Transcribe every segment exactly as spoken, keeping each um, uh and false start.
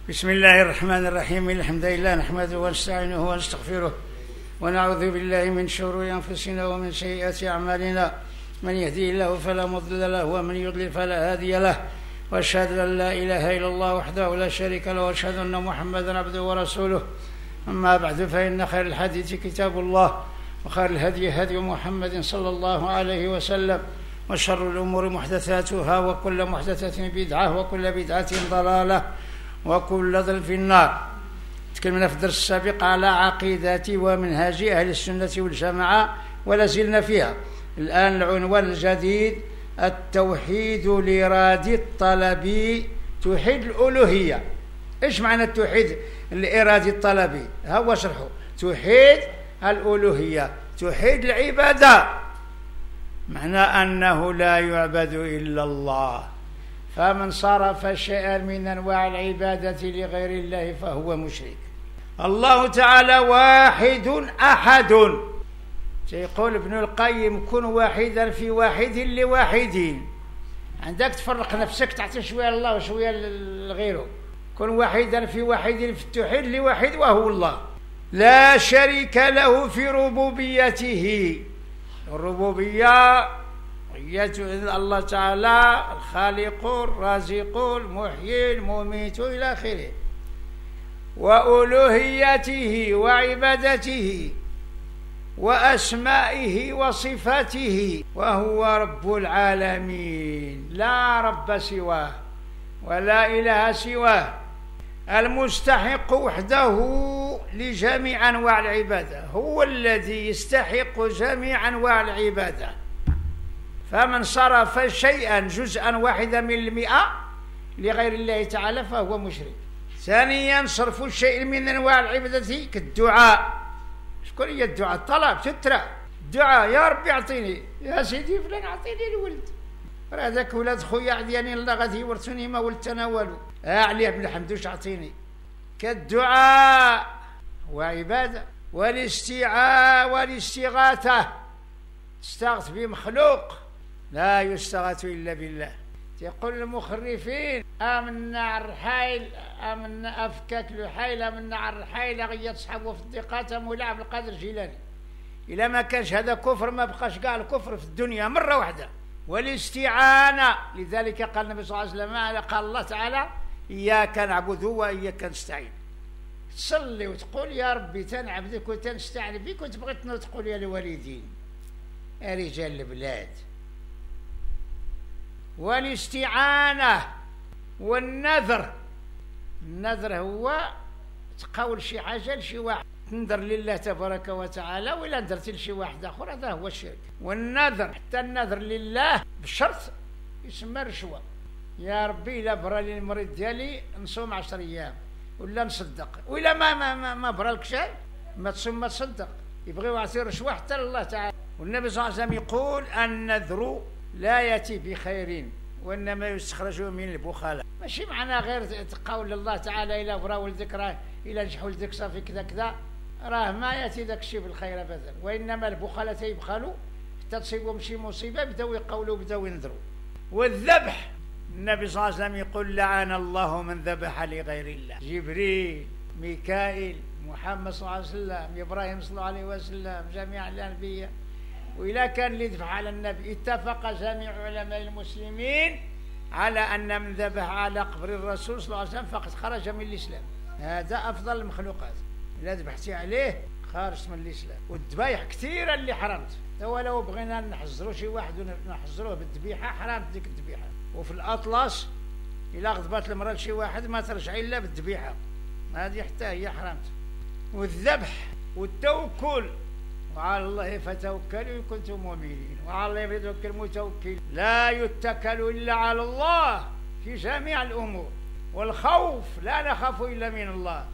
بسم الله الرحمن الرحيم. الحمد لله نحمده ونستعينه ونستغفره ونعوذ بالله من شرور أنفسنا ومن سيئات أعمالنا، من يهدي الله فلا مضل له ومن يضلل فلا هادي له، وأشهد أن لا إله إلا الله وحده لا شريك له، وأشهد أن محمدا عبده ورسوله. أما بعد، فإن خير الحديث كتاب الله، وخير الهدي هدي محمد صلى الله عليه وسلم، وشر الأمور محدثاتها، وكل محدثة بدعة، وكل بدعة ضلالة، وكل ضلال في النار. تكلمنا في الدرس السابق على عقيدة ومنهاج أهل السنة والجماعة ولا زلنا فيها. الآن العنوان الجديد: التوحيد الإرادي الطلبي، توحيد الألوهية. إيش معنى التوحيد الإرادي الطلبي؟ هو شرحه: توحيد الألوهية، توحيد العبادة، معنى أنه لا يعبد إلا الله، فمن صرف شيئا من أنواع العبادة لغير الله فهو مشرك. الله تعالى واحد أحد. يقول ابن القيم: كن واحدا في واحد لواحدين. عندك تفرق نفسك، تعطي شوية لله وشوية لغيره. كن واحدا في واحد في التوحيد لواحد وهو الله، لا شريك له في ربوبيته. الربوبية هي الله تعالى الخالق الرازق المحيي المميت إلى آخره، وألوهيته وعبادته وأسمائه وصفاته، وهو رب العالمين، لا رب سواه ولا إله سواه، المستحق وحده لجميع أنواع العبادة، هو الذي يستحق جميع أنواع العبادة. فمن صرف شيئا جزءا واحدا من المئة لغير الله تعالى فهو مشرك. ثانيا، صرف الشيء من أنواع العبادة كالدعاء. شكون هي الدعاء؟ الطلب، تترى الدعاء: يا ربي اعطيني، يا سيدي فلان اعطيني الولد، راه ذاك ولاد خويا عدياني الله غادي يورثوني ما ولدت انا والو، اه عليه بالحمد واش اعطيني. كالدعاء وعباده. والاستعاء والاستغاثه، تستغث بمخلوق، لا يستغاث الا بالله. يقول المخرفين: آمنا على الرحايل، آمنا أفكاك الحايل، آمنا على الرحايل غير صحابه في الضيقات مولاي عبد القادر الجيلاني. إلا ما كانش هذا كفر ما بقاش كاع الكفر في الدنيا مرة واحدة. والاستعانة، لذلك قال النبي صلى الله عليه وسلم، قال الله تعالى: إياك نعبد وإياك نستعين. تصلي وتقول: يا ربي تنعبدك وتنستعين بك، وتبغي تقول يا الوالدين يا رجال البلاد. والاستعانة والنذر. النذر هو تقول شي حاجة لشي واحد، تنذر لله تبارك وتعالى، وإلا نذرت لشي واحد آخر هذا هو الشرك. والنذر، حتى النذر لله بشرط يسمى رشوة. يا ربي إلا برا لي المريض ديالي نصوم عشر أيام ولا نصدق، وإلا ما ما ما, ما برالك شيء ما تصوم ما تصدق. يبغيو يعطي رشوة حتى لله تعالى. والنبي صلى الله عليه وسلم يقول: النذر لا يأتي بخير وإنما يستخرج من البخلاء. ماشي معنى غير تقول الله تعالى: إلا برا ولدك راه إلا نجح ولدك صافي كذا كذا، راه ما يأتي ذاك الشيء بالخير أبدا. وإنما البخلاء تيبخلوا حتى تصيبهم شي مصيبة بداو يقولوا بداو ينذروا. والذبح، النبي صلى الله عليه وسلم يقول: لعن الله من ذبح لغير الله. جبريل، ميكائيل، محمد صلى الله عليه وسلم، إبراهيم صلى الله عليه وسلم، جميع الأنبياء. وإذا كان اللي ذبح على النبي، اتفق جميع علماء المسلمين على أن من ذبح على قبر الرسول صلى الله عليه وسلم فقد خرج من الإسلام. هذا أفضل المخلوقات، إذا ذبحتي عليه خارج من الإسلام. والذبايح كثيرة اللي حرمت، ولو بغينا نحزروا شي واحد ونحزروه بالذبيحة حرام ديك الذبيحة. وفي الأطلس إلا غضبت المرأة لشي واحد ما ترجع إلا بالذبيحة، هذه حتى هي حرمت. والذبح والتوكل: وعلى الله فتوكلوا إن كنتم مؤمنين، وعلى الله يتوكل المتوكل. لا يتكل إلا على الله في جميع الأمور. والخوف: لا نخاف إلا من الله.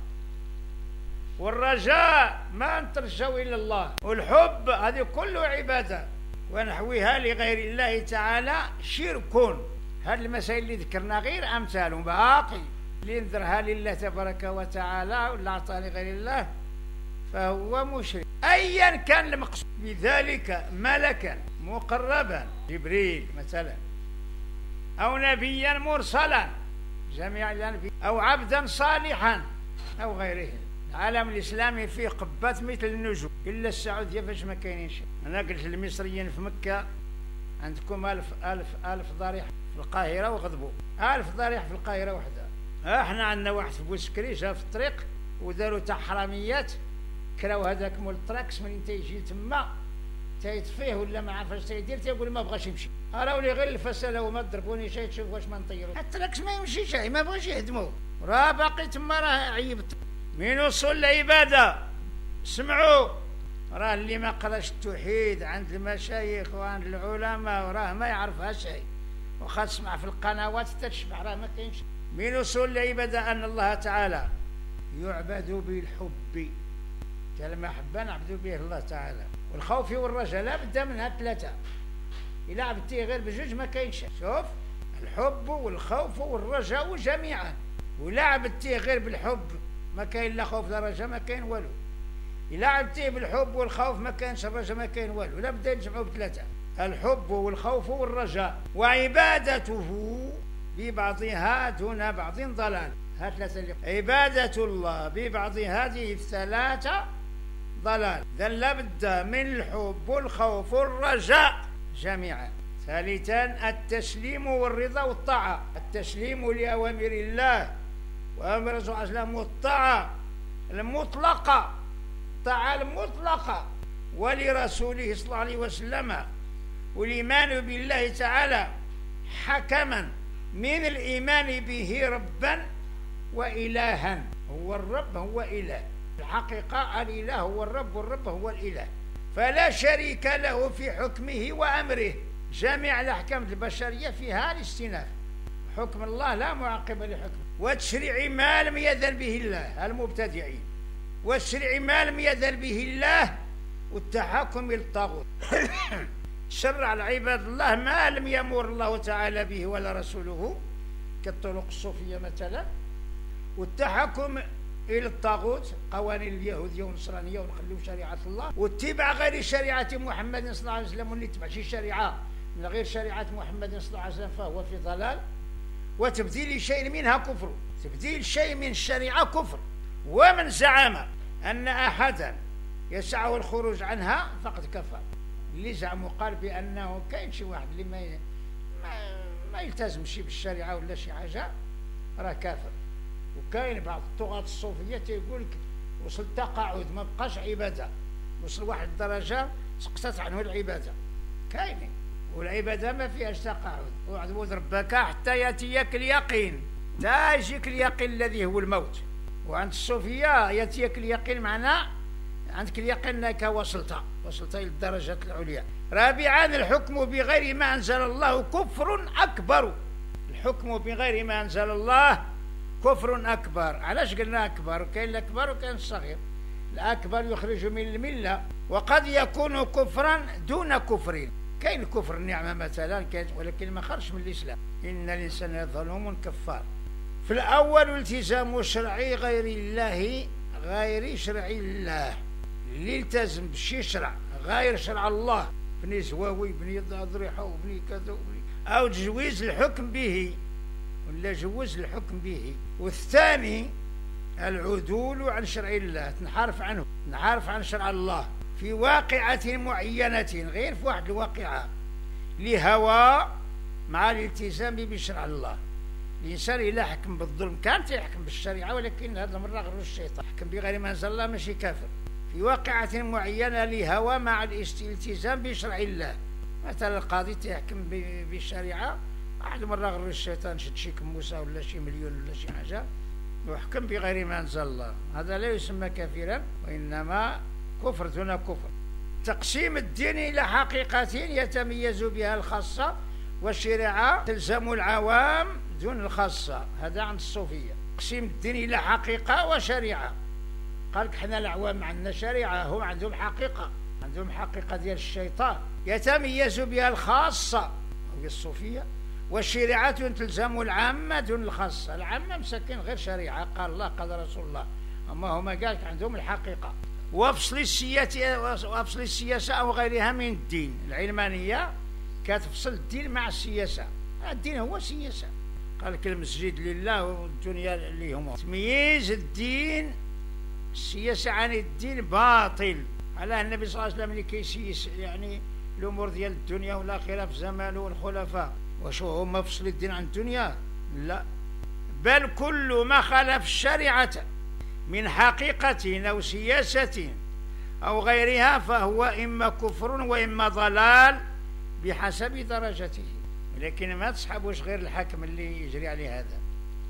والرجاء: ما نترجوا إلا الله. والحب، هذه كله عبادة، ونحوها لغير الله تعالى شرك. هذه المسائل اللي ذكرنا غير أمثال باقي. اللي نذرها لله تبارك وتعالى ولا أعطاها لغير الله فهو مشرك، أيا كان المقصود بذلك، ملكا مقربا جبريل مثلا، أو نبيا مرسلا جميع الأنبياء أو عبدا صالحا أو غيره. العالم الإسلامي فيه قبات مثل النجوم، إلا السعودية فاش ما كاينين شيء. أنا قلت المصريين في مكة عندكم ألف ألف ألف ضريح في القاهرة وغضبوا، ألف ضريح في القاهرة وحدها. احنا عندنا واحد في بوسكري جا في الطريق وداروا تاع حراميات، كراو هذاك مول التراكس من تيجي تما تيطفيه ولا ما عرفاش تيدير، تيقول ما بغاش يمشي. راهو لي غير الفساله وما ضربوني شي تشوف واش ما نطيروا. التراكس ما يمشيش، ما بغاش يهدموه، راه باقي تما، راه عيبت. من وصول العباده سمعوا، راه اللي ما قراش التوحيد عند المشايخ وعند العلماء وراه ما يعرفها شيء، واخا تسمع في القنوات تتشبع، راه ما كاينش. من وصول العباده ان الله تعالى يعبد بالحب، المحبه نعبد به الله تعالى، والخوف والرجاء لا بد منها ثلاثه، الا عبدتيه غير بجوج ما كاينش. شوف، الحب والخوف والرجاء جميعا، ولا عبدتيه غير بالحب ما كاين لا خوف لا رجاء، ما كاين والو. إلا عبدتيه بالحب والخوف ما كاينش الرجاء، ما كاين والو. لا بد نجمعوا بثلاثة، الحب والخوف والرجاء، وعبادته ببعضها دون بعض ضلال. هات ثلاثة اللي عبادة الله ببعض هذه الثلاثة ضلال. إذا لا بد من الحب والخوف والرجاء جميعا. ثالثا التسليم والرضا والطاعة، التسليم لأوامر الله وأمر الرسول صلى الله عليه وسلم، والطاعة المطلقة، الطاعة المطلقة ولرسوله صلى الله عليه وسلم، والإيمان بالله تعالى حكما من الإيمان به ربا وإلها. هو الرب هو إله، الحقيقة الإله هو الرب والرب هو الإله، فلا شريك له في حكمه وأمره. جميع الأحكام البشرية فيها الاستئناف، حكم الله لا معقب لحكمه، وتشريع ما لم يأذن به الله المبتدعين، والشرع ما لم يأذن به الله، والتحكم إلى الطاغوت. شرع العباد الله ما لم يأمر الله تعالى به ولا رسوله، كالطرق الصوفية مثلا، والتحكم إلى الطاغوت، قوانين اليهودية والنصرانية، ونخلوا شريعة الله، واتباع غير شريعة محمد صلى الله عليه وسلم. واللي يتبع شي شريعة من غير شريعة محمد صلى الله عليه وسلم فهو في ضلال، وتبديل شيء منها كفر، تبديل شيء من الشريعة كفر. ومن زعم أن أحدا يسعه الخروج عنها فقد كفر. اللي زعم وقال بأنه كاين شي واحد اللي ما ما, ما يلتزمش بالشريعة ولا شي حاجة راه كافر. وكاين بعض الطغاة الصوفية تيقول لك وصل تقاعد، ما بقاش عبادة، وصل واحد الدرجة سقطت عنه العبادة. كاينين، والعبادة ما فيهاش تقاعد. واعبد ربك حتى يأتيك اليقين، لا يجيك اليقين الذي هو الموت. وعند الصوفية يأتيك اليقين معناه عندك اليقين أنك وصلت وصلت إلى الدرجات العليا. رابعا الحكم بغير ما أنزل الله كفر أكبر، الحكم بغير ما أنزل الله كفر أكبر. علاش قلنا أكبر؟ كاين الأكبر وكاين الصغير. الأكبر يخرج من الملة، وقد يكون كفرا دون كفر. كاين كفر النعمة مثلا، ولكن ما خرج من الإسلام. إن الإنسان ظلوم كفار. في الأول التزام شرعي غير الله غير شرع الله، اللي يلتزم بشي شرع غير شرع الله، بني زواوي بني ضريحة وبني كذا وبني، أو تجويز الحكم به ولا جوز الحكم به. والثاني العدول عن شرع الله، تنحرف عنه، تنحرف عن شرع الله في واقعة معينة، غير في واحد الواقعة لهوى مع الالتزام بشرع الله. الإنسان إلا حكم بالظلم كان يحكم بالشريعة، ولكن هذا المرة غير الشيطان، حكم بغير ما أنزل الله ماشي كافر. في واقعة معينة لهوى مع الالتزام بشرع الله. مثلا القاضي تيحكم بالشريعة، واحد مرة غير الشيطان شد شي كموسة ولا شي مليون ولا شي حاجة وحكم بغير ما أنزل الله، هذا لا يسمى كافرا، وإنما كفر دون كفر. تقسيم الدين إلى حقيقة يتميز بها الخاصة، والشريعة تلزم العوام دون الخاصة. هذا عند الصوفية. تقسيم الدين إلى حقيقة وشريعة. قال لك حنا العوام عندنا شريعة، هم عندهم حقيقة، عندهم حقيقة ديال الشيطان يتميز بها الخاصة وهي الصوفية، والشريعة تلزم العامة دون الخاصة. العامة مسكين غير شريعة، قال الله قال رسول الله، أما هما قال عندهم الحقيقة. وفصل السياسة وفصل السياسة أو غيرها من الدين. العلمانية كتفصل الدين مع السياسة، الدين هو سياسة، قال لك المسجد لله والدنيا اللي هم. تمييز الدين السياسة عن الدين باطل. على النبي صلى الله عليه وسلم اللي كيسيس يعني الأمور ديال الدنيا والآخرة في زمانه والخلفاء، وشو هما فصل الدين عن الدنيا؟ لا، بل كل ما خالف الشريعة من حقيقة أو سياسة أو غيرها فهو إما كفر وإما ضلال بحسب درجته. لكن ما تسحبوش غير الحكم اللي يجري عليه هذا.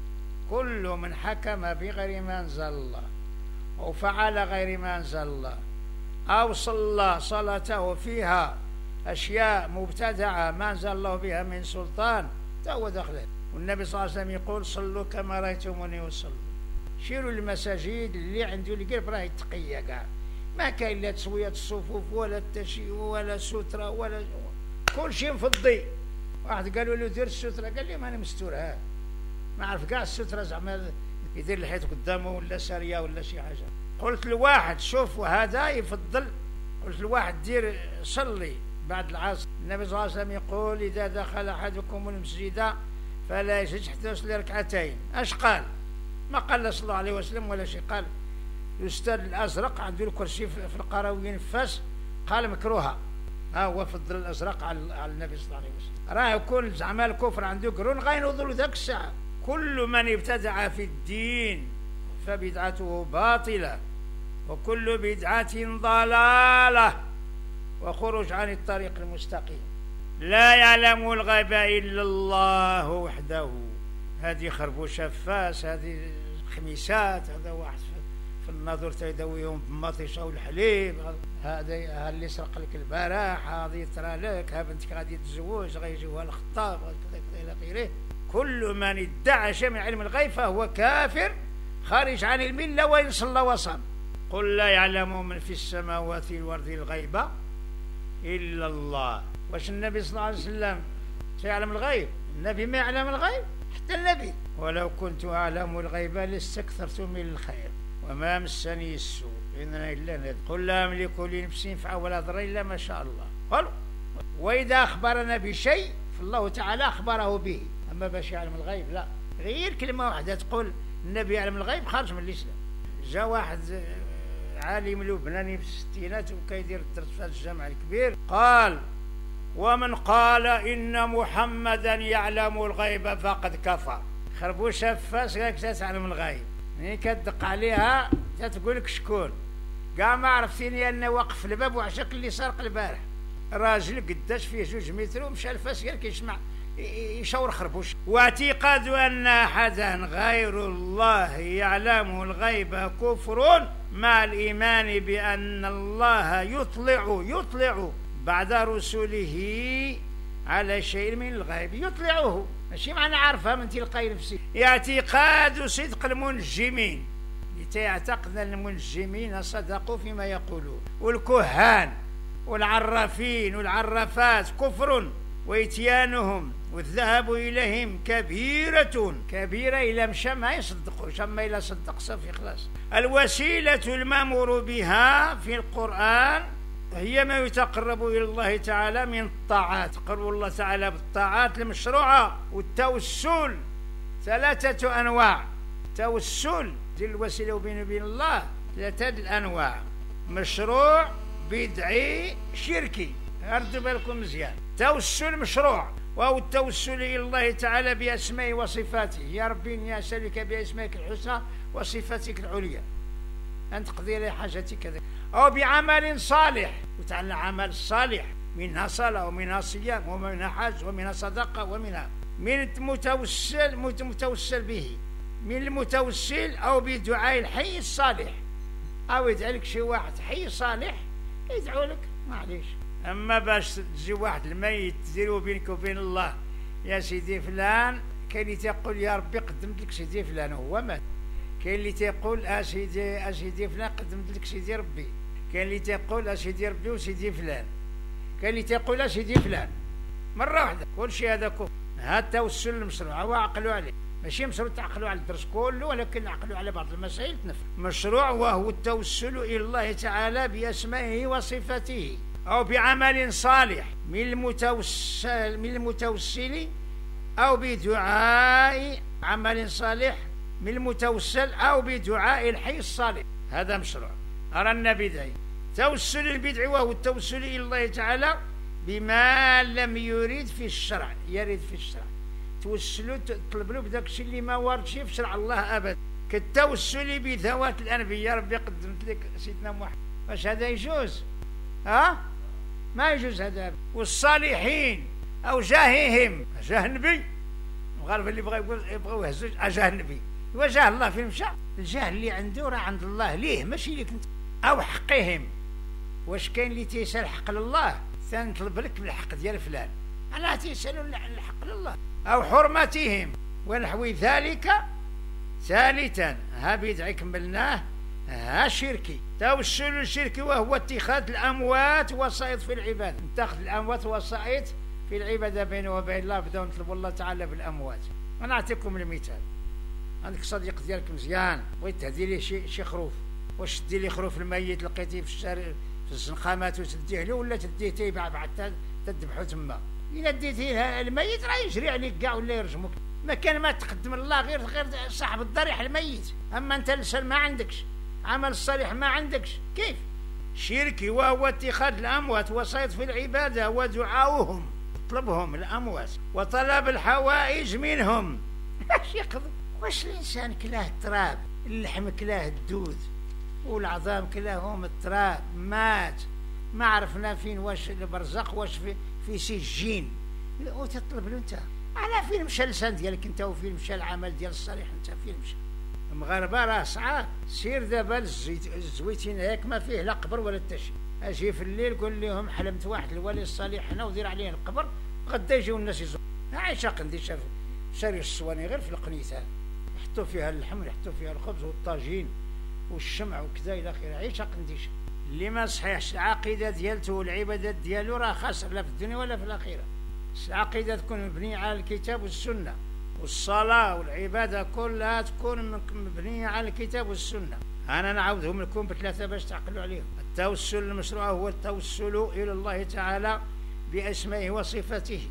كل من حكم بغير ما أنزل الله أو فعل غير ما أنزل الله أو صلى صلاته فيها أشياء مبتدعة ما أنزل الله بها من سلطان فهو دخله. والنبي صلى الله عليه وسلم يقول صلوا كما رأيتموني وصلوا. شيروا المساجد اللي عنده القلب راه يتقيا كاع، ما كاين لا تسوية الصفوف ولا التشييع ولا سترة ولا كل شيء مفضي. واحد قالوا له دير السترة قال لي ماني مستور، ها ما عرف كاع السترة زعما يدير الحيط قدامه ولا سارية ولا شي حاجة. قلت لواحد شوف هذا يفضل، قلت لواحد دير صلي بعد العصر. النبي صلى الله عليه وسلم يقول إذا دخل أحدكم المسجد فلا يجلس حتى يصلي ركعتين. اش قال؟ ما قال صلى الله عليه وسلم ولا شيء. قال الأستاذ الأزرق عنده الكرسي في القرويين فاس، قال مكروها. ها هو فضل الأزرق على النبي صلى الله عليه وسلم. راه يكون زعما الكفر عنده قرون غينوضوا ذاك الساعة. كل من ابتدع في الدين فبدعته باطلة وكل بدعة ضلالة وخروج عن الطريق المستقيم. لا يعلم الغيب إلا الله وحده. هذه خربوشة فاس، هذه خميسات، هذا واحد في النظر تيداويهم بمطيشة والحليب، هذا اللي سرق لك البارح، هذه ترى لك، ها بنتك غادي تتزوج غيجيوها الخطاب كذا كذا إلى آخره. كل من ادعى شيء من علم الغيب فهو كافر خارج عن الملة وإن صلى وصام. قل لا يعلم من في السماوات والأرض الغيب إلا الله. واش النبي صلى الله عليه وسلم سيعلم الغيب؟ النبي ما يعلم الغيب، حتى النبي. ولو كنت أعلم الغيب لاستكثرت من الخير وما مسني السوء إن إلا نذر. قل لا أملك لنفسي نفعا ولا ضرا إلا ما شاء الله. قالوا وإذا أخبرنا بشيء فالله تعالى أخبره به، أما باش يعلم الغيب لا. غير كلمة واحدة تقول النبي يعلم الغيب خارج من الإسلام. جاء واحد عالم لبناني في الستينات وكيدير الدرس في الجامع الكبير، قال ومن قال إن محمدا يعلم الغيب فقد كفر. خربوشة فاس قالك تتعلم الغيب، يعني كتدق عليها تتقول لك شكون. كاع ما عرفتيني أنا واقف في الباب وعشاك اللي سرق البارح. راجل قداش فيه جوج متر ومشى الفاس قالك يسمع يشاور خربوش. واعتقاد أن أحدا غير الله يعلم الغيب كفر مع الإيمان بأن الله يطلع يطلع بعد رسله على شيء من الغيب. يطلعه ماشي معنى عارفها من تلقاي نفسي. اعتقاد صدق المنجمين، لتعتقد أن المنجمين صدقوا فيما يقولون، والكهان والعرافين والعرافات كفر وإتيانهم والذهاب إليهم كبيرة كبيرة. إلى مشى ما يصدقوش، أما إلى صدق صافي خلاص. الوسيلة المأمور بها في القرآن هي ما يتقرب إلى الله تعالى من الطاعات. تقرب الله تعالى بالطاعات المشروعة. والتوسل ثلاثة أنواع. توسل ديال الوسيلة وبين وبين الله ثلاثة الأنواع: مشروع، بدعي، شركي. هردوا بالكم مزيان. توسل مشروع وهو التوسل إلى الله تعالى بأسمائه وصفاته. يا ربي إني أسألك بأسمائك الحسنى وصفاتك العليا أن تقضي لي حاجتي كذا. أو بعمل صالح، وتعالى عمل صالح منها صلاة ومنها صيام ومنها حج ومنها صدقة ومنها من المتوسل متوسل به من المتوسل. أو بدعاء الحي الصالح، أو يدعي لك شي واحد حي صالح يدعو لك معليش. أما باش تجي واحد الميت تديروا بينك وبين الله يا سيدي فلان، كاين اللي تيقول يا ربي قدمت لك سيدي فلان هو مات، كاين اللي تيقول اسيدي اسيدي فلان قدمت لك سيدي ربي، كاين اللي تيقول اسيدي ربي وسيدي فلان، كاين اللي تيقول اسيدي فلان مره واحده. كل شيء هذا كفر. هذا التوسل المشروع هو عقلوا عليه، ماشي مشروع تعقلوا على الدرس كله، ولكن عقلوا على بعض المسائل تنفع. مشروع وهو التوسل الى الله تعالى باسمائه وصفاته، أو بعمل صالح من المتوسل من المتوسل أو بدعاء عمل صالح من المتوسل أو بدعاء الحي الصالح. هذا مشروع. أرانا بدعي. توسل البدع وهو التوسل إلى الله تعالى بما لم يريد في الشرع. يريد في الشرع توسلوا تطلب له بداك الشيء اللي ما واردش في شرع الله أبدا، كالتوسل بذوات الأنبياء. ربي قدمت لك سيدنا محمد، واش هذا يجوز؟ ها؟ ما يجوز هذا. والصالحين أو جاههم، جاه النبي. المغاربة اللي بغاو يبغوا يهزوا جاه النبي، وجاه الله فين مشى؟ الجاه اللي عنده راه عند الله ليه، ماشي ليك انت. أو حقهم، واش كاين اللي تيسال حق لله تنطلب لك بالحق ديال فلان، أنا تيسالوا الحق لله. أو حرمتهم ونحو ذلك. ثالثا ها بدعي كملناه. ها شركي. توسل الشركي وهو اتخاذ الأموات وسائط في العبادة. نتخذ الأموات وسائط في العبادة بينه وبين الله، بداو نطلبوا الله تعالى بالأموات. ونعطيكم المثال. عندك صديق ديالك مزيان، بغيت تهدي ليه شي شي خروف، واش تدي ليه خروف الميت لقيتيه في الشارع في الزنقامات وتديه له، ولا تديه تيباع بعد تذبحو تما؟ إلا ديتيه الميت راه يجري عليك كاع ولا يرجمك. ما كان ما تقدم الله غير غير صاحب الضريح الميت، أما أنت لسان ما عندكش، عمل الصالح ما عندكش، كيف؟ شركي وهو اتخاذ الأموات وسائط في العبادة ودعاؤهم، طلبهم الأموات وطلب الحوائج منهم. اش يقضي؟ واش الإنسان كلاه التراب، اللحم كلاه الدود، والعظام كلاهم التراب، مات ما عرفنا فين، واش البرزخ واش في في سجين، وتطلب له انت. على فين مشى اللسان ديالك انت، وفين مشى العمل ديال الصالح انت، فين مشى؟ المغاربه راه صعاب. سير دابا الزويتين هيك ما فيه لا قبر ولا حتى شي. اجي في الليل قول لهم حلمت واحد الولي الصالح هنا ودير عليه القبر، غدا يجيو الناس يزوروا. عايشه قندي شاف شاري الصواني غير في القنيتان، يحطوا فيها اللحم يحطوا فيها الخبز والطاجين والشمع وكذا الى اخره. عيشه قنديشه. اللي ما صحيحش العقيده ديالته والعبادات ديالو راه خاسر لا في الدنيا ولا في الاخره. العقيده تكون مبنيه على الكتاب والسنه، والصلاه والعباده كلها تكون مبنيه على الكتاب والسنه. انا نعاودهم لكم بثلاثه باش تعقلوا عليهم. التوسل المشروع هو التوسل الى الله تعالى باسمائه وصفاته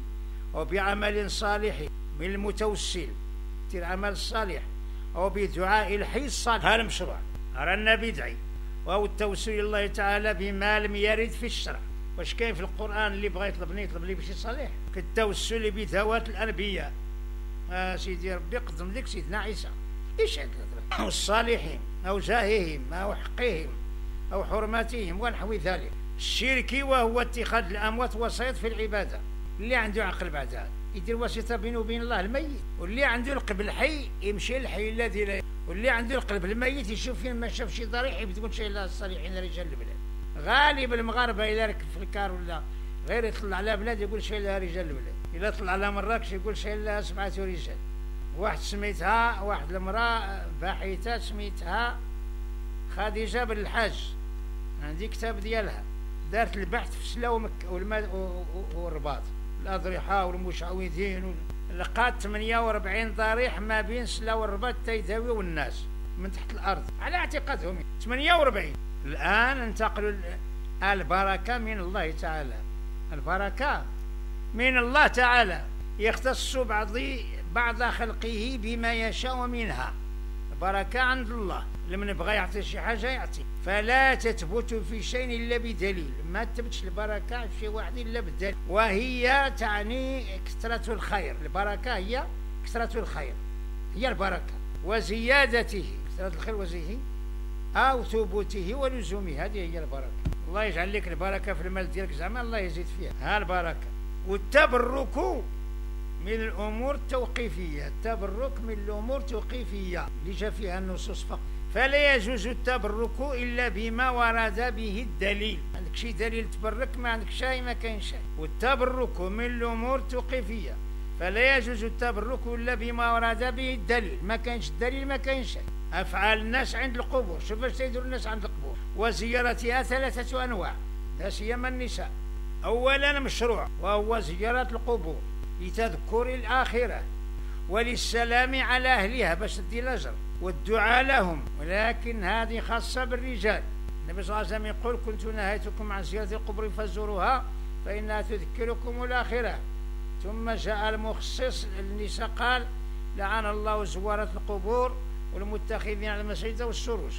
وبعمل صالح من المتوسل، دير عمل صالح، او بدعاء الحي الصالح. هذا المشروع. رانا بدعي وهو التوسل الى الله تعالى بما لم يرد في الشرع. واش كاين في القران اللي بغى يطلبني يطلب لي بشي صالح؟ كالتوسل بذوات الانبياء. آه سيدي ربي قدم لك سيدنا عيسى، ايش هذا؟ او الصالحين او جاههم او حقهم او حرماتهم ونحو ذلك. الشركي وهو اتخاذ الاموات وسائط في العباده. اللي عنده عقل بعد هذا يدير وسيطه بينه وبين الله الميت، واللي عنده القلب الحي يمشي للحي الذي لا، واللي عنده القلب الميت يشوف فين ما شاف شي ضريح يقول شي الله الصالحين رجال البلاد. غالب المغاربه الا ركب في الكار ولا غير يطلع على بلاد يقول شي لها رجال البلاد، الا طلع على مراكش يقول شي لها سبعه رجال. واحد سميتها واحد المراه باحثه سميتها خديجه بن الحاج، عندي كتاب ديالها، دارت البحث في سلا ومكه والرباط، الاضرحه والمشعوذين، لقات ثمانية وأربعين ضريح ما بين سلا والرباط تيداوي والناس من تحت الارض على اعتقادهم ثمانية وأربعين. الان انتقلوا البركه من الله تعالى، البركه من الله تعالى، يختص بعض بعض خلقه بما يشاء منها. البركه عند الله، لمن بغى يعطي شي حاجه يعطي. فلا تثبت في شيء الا بدليل، ما تثبتش البركه في شيء واحد الا بالدليل، وهي تعني كثره الخير. البركه هي كثره الخير، هي البركه وزيادته، كثره الخير وزياده او ثبوته ولزومه، هذه هي البركه. الله يجعل لك البركه في المال ديالك زعما الله يزيد فيها. ها البركه. والتبرك من الامور التوقيفيه، التبرك من الامور التوقيفيه اللي جاء فيها النصوص فقط. فلا يجوز التبرك الا بما ورد به الدليل. عندك شي دليل تبرك، ما عندك شيء ما كاين شيء. والتبرك من الامور التوقيفيه، فلا يجوز التبرك الا بما ورد به الدليل. ما كاينش الدليل ما كاين شيء. افعال الناس عند القبور، شوف اش تيديروا الناس عند القبور. وزيارتها ثلاثه انواع، لا سيما النساء. اولا مشروع وهو زياره القبور لتذكر الآخرة وللسلام على أهلها باش تدي الأجر والدعاء لهم، ولكن هذه خاصة بالرجال. النبي صلى الله عليه وسلم يقول: كنت نهيتكم عن زيارة القبور فزوروها فإنها تذكركم الآخرة. ثم جاء المخصص للنساء قال لعن الله زوارة القبور والمتخذين على المساجد والسروج.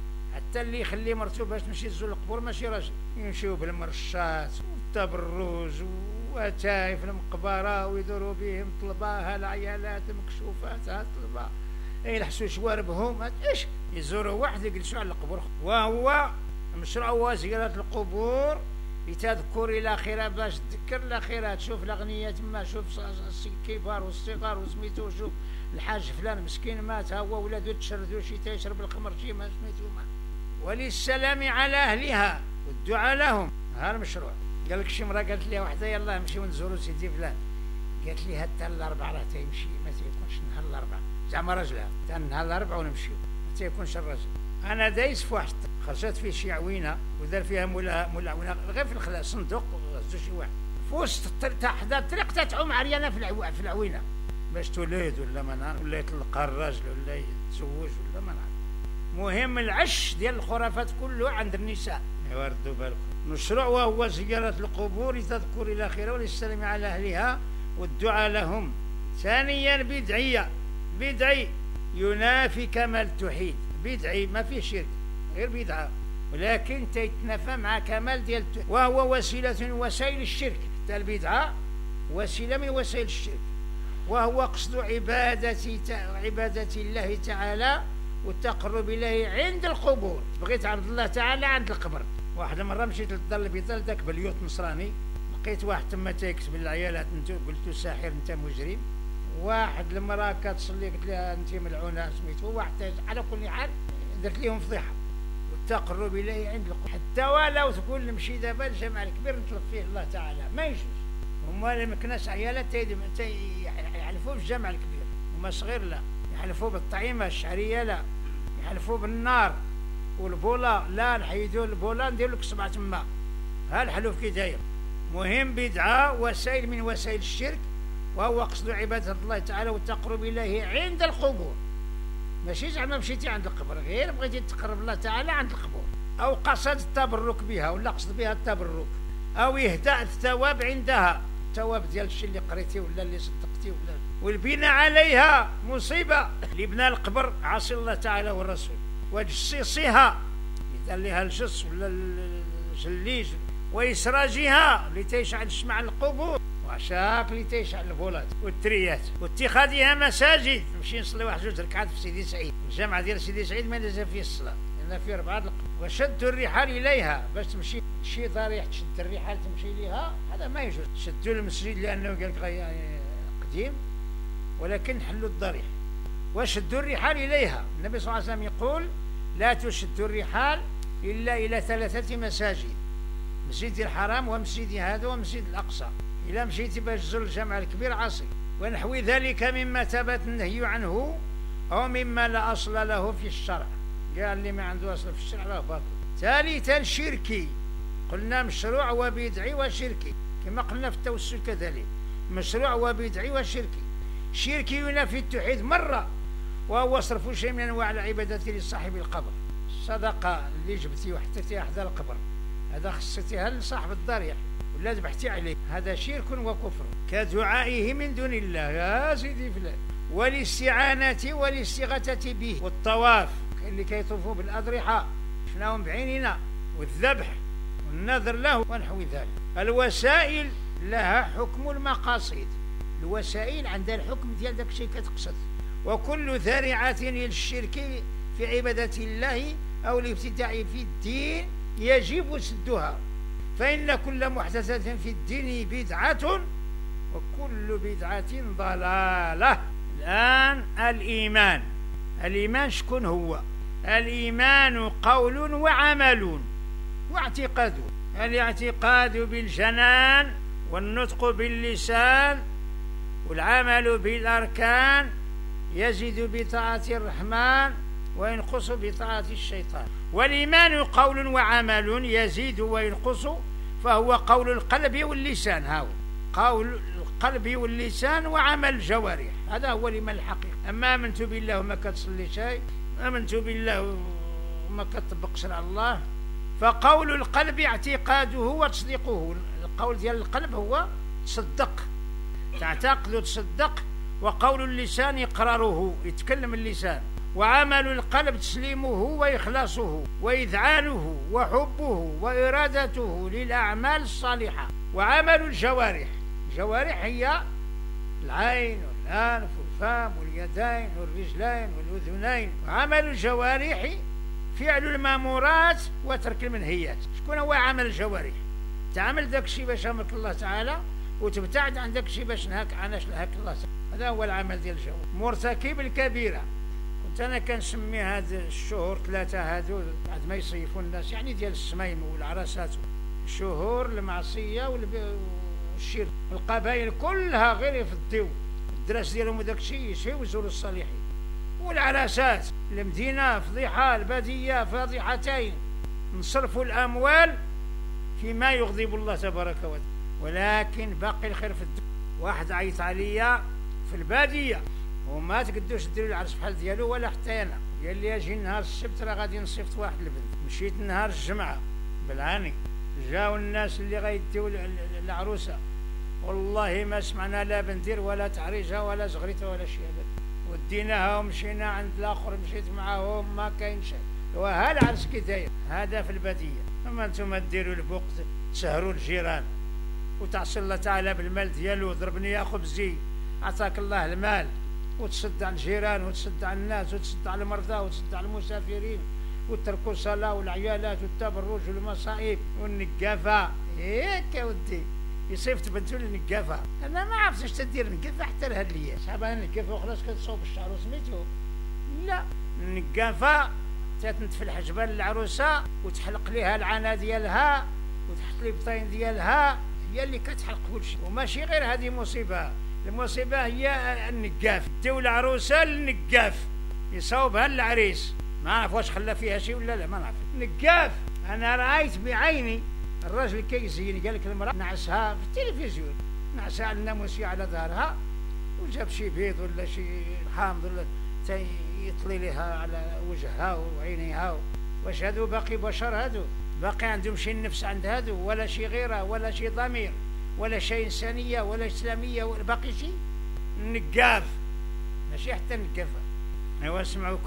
حتى اللي يخلي مرته باش تمشي تزور القبور ماشي راجل، يمشيو بالمرشات والتبرج وتايف المقبرة ويدوروا بهم طلبة العيالات مكشوفات ها طلبة يلحسوا شواربهم ايش يزوروا واحد يجلسوا على القبور. وهو مشروع هو زيارة القبور لتذكر الآخرة باش تذكر الآخرة، تشوف الأغنياء تما، شوف الكبار والصغار وسميتو، شوف الحاج فلان مسكين مات هو ولادو تشردو شي تيشرب الخمر شي ما سميتو ما. وللسلام على أهلها والدعاء لهم. ها المشروع. قال لك شي مرة قالت لي وحده يلاه نمشيو نزورو سيدي فلان، قالت لي حتى الأربعة راه تيمشي ما تيكونش نهار الأربعة، زعما راجلها حتى نهار الأربعة ونمشيو ما تيكونش الراجل. أنا دايس في واحد خرجت فيه شي عوينة ودار فيها مولا مولا عوينة غير في الخلا صندوق غزو شي واحد في وسط حدا الطريق تتعوم عريانة في العو... في العوينة باش تولد ولا ما نعرف ولا يطلقها الراجل ولا يتزوج ولا ما نعرف. مهم العش ديال الخرافات كله عند النساء. ايوا ردوا بالكم. مشروع وهو زيارة القبور لتذكر الآخرة وللسلام على أهلها والدعاء لهم. ثانيا بدعية، بدعي ينافي كمال التوحيد، بدعي ما فيه شرك غير بدعة ولكن تتنافى مع كمال ديال التوحيد، وهو وسيلة من وسائل الشرك. حتى البدعة وسيلة من وسائل الشرك، وهو قصد عبادة عبادة الله تعالى والتقرب إليه عند القبور. بغيت عبد الله تعالى عند القبر. واحد المرة مشيت للدار البيضاء لذاك بليوت نصراني، لقيت واحد تما تيكتب للعيالات انت، قلت ساحر انت مجرم. واحد المرأة كتصلي قلت لها انت ملعونة سميتو. واحد على كل حال درت لهم فضيحة والتقرب إليه عند القبور. حتى ولو تقول نمشي دابا للجامع الكبير نطلب فيه الله تعالى ما يجوز. هما اللي مكناش عيالات يحلفوا بالجامع الكبير، هما صغير لا يحلفوا بالطعيمة الشعرية لا يحلفوا بالنار والبولا لا نحيدوا البولا نديروا لك صبع تما. ها الحلوف كي داير. مهم بدعة وسائل من وسائل الشرك، وهو قصد عبادة الله تعالى والتقرب إليه عند القبور. ماشي زعما مشيتي عند القبر غير بغيتي تقرب الله تعالى عند القبور، أو قصد التبرك بها ولا قصد بها التبرك، أو إهداء الثواب عندها، الثواب ديال الشيء اللي قريتي ولا اللي صدقتي ولا. والبناء عليها مصيبة. اللي بنى القبر عاصي الله تعالى والرسول. وجصيصها يدار لها الجص ولا الجليج، وإسراجها اللي تيشعل الشمع القبور، وعشاك اللي تيشعل البولات والتريات، واتخاذها مساجد. نمشي نصلي واحد جوج ركعات في سيدي سعيد، الجامع ديال سيدي سعيد ما لازم فيه الصلاة لأن فيه أربعة القبور. وشدوا الرحال إليها باش تمشي شي ضريح تشد الرحال تمشي ليها هذا ما يجوز. شدوا المسجد لأنه قال لك قديم ولكن حلوا الضريح. وشدوا الرحال إليها. النبي صلى الله عليه وسلم يقول لا تشدوا الرحال إلا إلى ثلاثة مساجد، مسجد الحرام ومسجد هذا ومسجد الأقصى. إلا مشيتي باش تزور الجامع الكبير عاصي. ونحو ذلك مما ثبت النهي عنه أو مما لا أصل له في الشرع. قال لي ما عنده أصل في الشرع له باطل. ثالثا شركي، قلنا مشروع وبدعي وشركي كما قلنا في التوسل كذلك، مشروع وبدعي وشركي. شركي ينافي التوحيد مرة، وهو صرف شيء من أنواع العبادة لصاحب القبر. الصدقة اللي جبتي وحطيتيها حدا القبر هذا خصيتيها لصاحب الضريح ولا ذبحتي عليه، هذا شرك وكفر. كدعائه من دون الله يا سيدي فلان، والاستعانة والاستغاثة به، والطواف اللي كيطوفوا بالأضرحة شفناهم بعيننا، والذبح والنذر له ونحو ذلك. الوسائل لها حكم المقاصد، الوسائل عندها الحكم ديال داك الشيء كتقصد. وكل ذريعة للشرك في عبادة الله أو الابتداع في الدين يجب سدها، فإن كل محدثة في الدين بدعة وكل بدعة ضلالة. الآن الإيمان. الإيمان شكون هو؟ الإيمان قول وعمل واعتقاد. الاعتقاد بالجنان والنطق باللسان والعمل بالأركان، يزيد بطاعة الرحمن وينقص بطاعة الشيطان. والإيمان قول وعمل يزيد وينقص، فهو قول القلب واللسان. هاو قول القلب واللسان وعمل الجوارح، هذا هو الإيمان الحقيقي. أما آمنت بالله وما كتصلي شيء، آمنت بالله وما كتطبق شرع الله، فقول القلب اعتقاده وتصديقه. القول ديال القلب هو تصدق، تعتقد وتصدق. وقول اللسان إقراره، يتكلم اللسان. وعمل القلب تسليمه وإخلاصه وإذعانه وحبه وإرادته للأعمال الصالحة. وعمل الجوارح، الجوارح هي العين والأنف والفم واليدين والرجلين والأذنين. وعمل الجوارح فعل المامورات وترك المنهيات. شكون هو عمل الجوارح؟ تعمل داك الشيء باش امرك الله تعالى، وتبتعد عن داك الشيء باش نهاك عناش نهاك الله تعالى. هذا هو العمل ديال الجوارح. مرتكب الكبيرة، كنت انا كنسمي هاد الشهور ثلاثة هادو بعد ما يصيفوا الناس، يعني ديال السمايم والعرسات، شهور المعصية والشرك. القبائل كلها غير يفضيو الدراس ديالهم وداك الشيء يسيو يزوروا الصالحين. والعرسات المدينة فضيحة، البادية فضيحتين. نصرفوا الأموال فيما يغضب الله تبارك وتعالى، ولكن باقي الخير في الدنيا. واحد عيط عليا في البادية وما تقدوش ديروا العرس بحال ديالو ولا حتى أنا. قال لي أجي نهار السبت راه غادي نصيفط واحد البنت. مشيت نهار الجمعة بالعاني، جاو الناس اللي غيديو العروسة، والله ما سمعنا لا بندير ولا تعريجها ولا زغريتها ولا شيء أبدا. وديناها ومشينا عند الآخر، مشيت معاهم ما كاين شيء. وها العرس كي داير، هذا في البادية. أما أنتم ديروا البوق تسهروا الجيران وتعصي الله تعالى بالمال ديالو. ضربني يا خبزي، عطاك الله المال، وتصد على الجيران وتصد على الناس وتصد على المرضى وتصد على المسافرين، وتركوا الصلاة والعيالات والتبرج والمصائب والنقافة. هيك يا ودي يصيفط بنتو للنقافة. أنا ما عرفتش اش تدير النقافة حتى لهاد ليا. صحابها النقافة وخلاص كتصوب الشعر وسميتو. لا، النقافة تتنتف الحجبة للعروسة وتحلق ليها العانة ديالها وتحط لي بطين ديالها، هي اللي كتحلق كل شيء. وماشي غير هذه مصيبة، المصيبة هي النقاف. ديو العروسة للنقاف يصوبها للعريس. ما نعرف واش خلى فيها شيء ولا لا، ما نعرف. نقاف أنا رأيت بعيني الراجل كيزين، قال لك المرأة نعسها في التلفزيون، نعسها على الناموسية على ظهرها، وجاب شي بيض ولا شي حامض ولا يطلي لها على وجهها وعينيها. واش هادو باقي بشر؟ هادو باقي عندهم شي نفس عند هادو، ولا شي غيرة ولا شي ضمير ولا شي إنسانية ولا إسلامية ولا باقي شي؟ النقاف ماشي حتى النقافة. ايوا سمعوك.